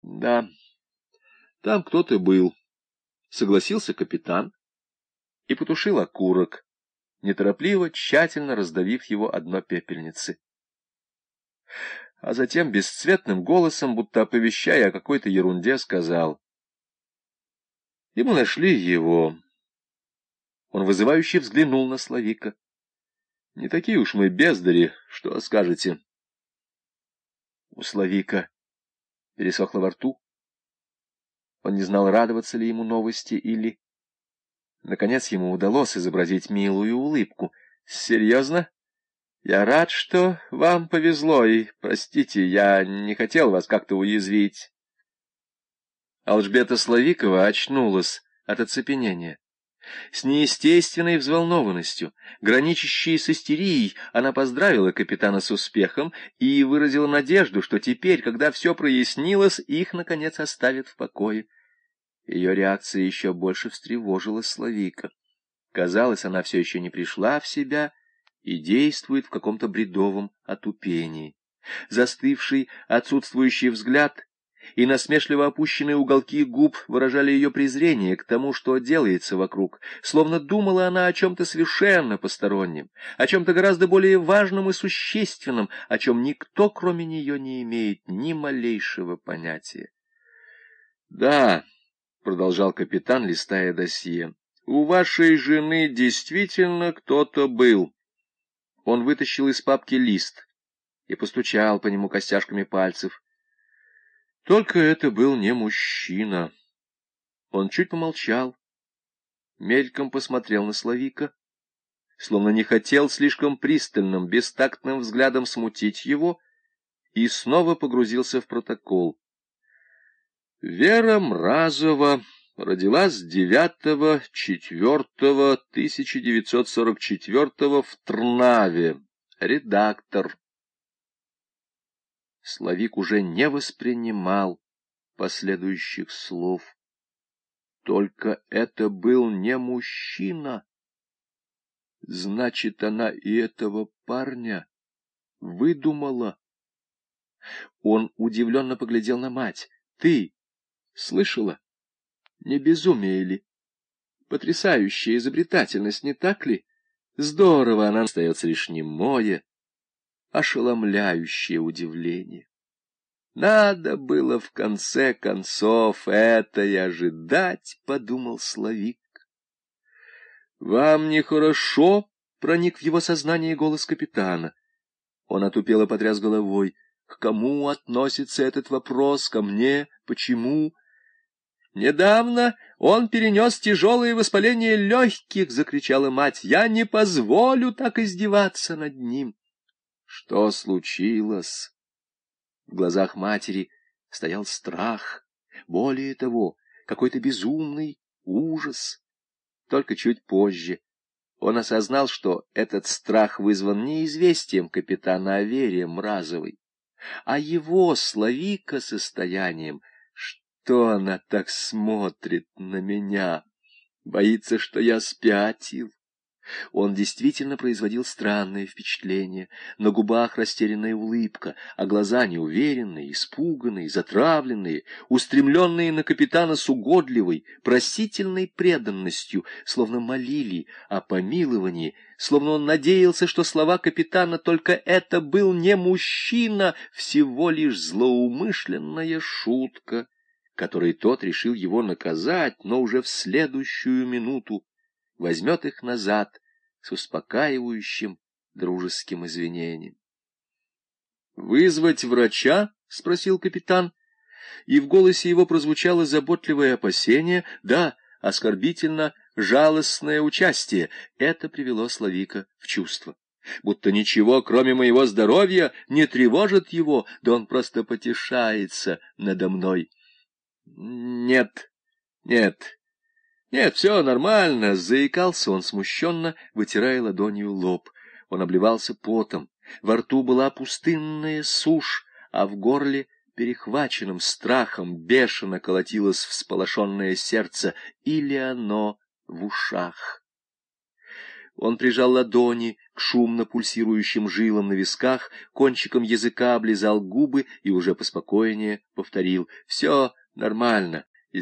Да, там кто-то был, согласился капитан и потушил окурок, неторопливо, тщательно раздавив его о дно пепельницы. А затем бесцветным голосом, будто оповещая о какой-то ерунде, сказал: и мы нашли его. Он вызывающе взглянул на Славика. Не такие уж мы бездари, что скажете? У Славика пересохло во рту. Он не знал, радоваться ли ему новости или... Наконец ему удалось изобразить милую улыбку. «Серьезно? Я рад, что вам повезло, и, простите, я не хотел вас как-то уязвить». Алжбета Славикова очнулась от оцепенения. С неестественной взволнованностью, граничащей с истерией, она поздравила капитана с успехом и выразила надежду, что теперь, когда все прояснилось, их, наконец, оставят в покое. Ее реакция еще больше встревожила Славика. Казалось, она все еще не пришла в себя и действует в каком-то бредовом отупении. Застывший, отсутствующий взгляд и насмешливо опущенные уголки губ выражали ее презрение к тому, что делается вокруг, словно думала она о чем-то совершенно постороннем, о чем-то гораздо более важном и существенном, о чем никто, кроме нее, не имеет ни малейшего понятия. «Да», — продолжал капитан, листая досье, — «у вашей жены действительно кто-то был». Он вытащил из папки лист и постучал по нему костяшками пальцев. Только это был не мужчина. Он чуть помолчал, мельком посмотрел на Славика, словно не хотел слишком пристальным, бестактным взглядом смутить его, и снова погрузился в протокол. Вера Мразова родилась 9.04.1944 в Трнаве. Редактор. Славик уже не воспринимал последующих слов. Только это был не мужчина. Значит, она и этого парня выдумала. Он удивленно поглядел на мать. Ты слышала? Не безумие ли? Потрясающая изобретательность, не так ли? Здорово, она остается лишь немое, ошеломляющее удивление. Надо было в конце концов это и ожидать, — подумал Славик. «Вам нехорошо?» — проник в его сознание голос капитана. Он отупело потряс головой. «К кому относится этот вопрос? Ко мне? Почему?» «Недавно он перенес тяжелое воспаление легких!» — закричала мать. «Я не позволю так издеваться над ним!» «Что случилось?» В глазах матери стоял страх, более того, какой-то безумный ужас. Только чуть позже он осознал, что этот страх вызван не известием капитана о Вере Мразовой, а его, Славика, состоянием. Что она так смотрит на меня? Боится, что я спятил. Он действительно производил странное впечатление. На губах растерянная улыбка, а глаза неуверенные, испуганные, затравленные, устремленные на капитана с угодливой, просительной преданностью, словно молили о помиловании, словно он надеялся, что слова капитана «только это был не мужчина», всего лишь злоумышленная шутка, которой тот решил его наказать, но уже в следующую минуту возьмет их назад с успокаивающим дружеским извинением. «Вызвать врача?» — спросил капитан, и в голосе его прозвучало заботливое опасение, да, оскорбительно жалостное участие. Это привело Славика в чувство. Будто ничего, кроме моего здоровья, не тревожит его, да он просто потешается надо мной. «Нет, нет». «Нет, все нормально», — заикался он смущенно, вытирая ладонью лоб. Он обливался потом, во рту была пустынная сушь, а в горле, перехваченным страхом, бешено колотилось всполошенное сердце, или оно в ушах. Он прижал ладони к шумно пульсирующим жилам на висках, кончиком языка облизал губы и уже поспокойнее повторил: «Все нормально».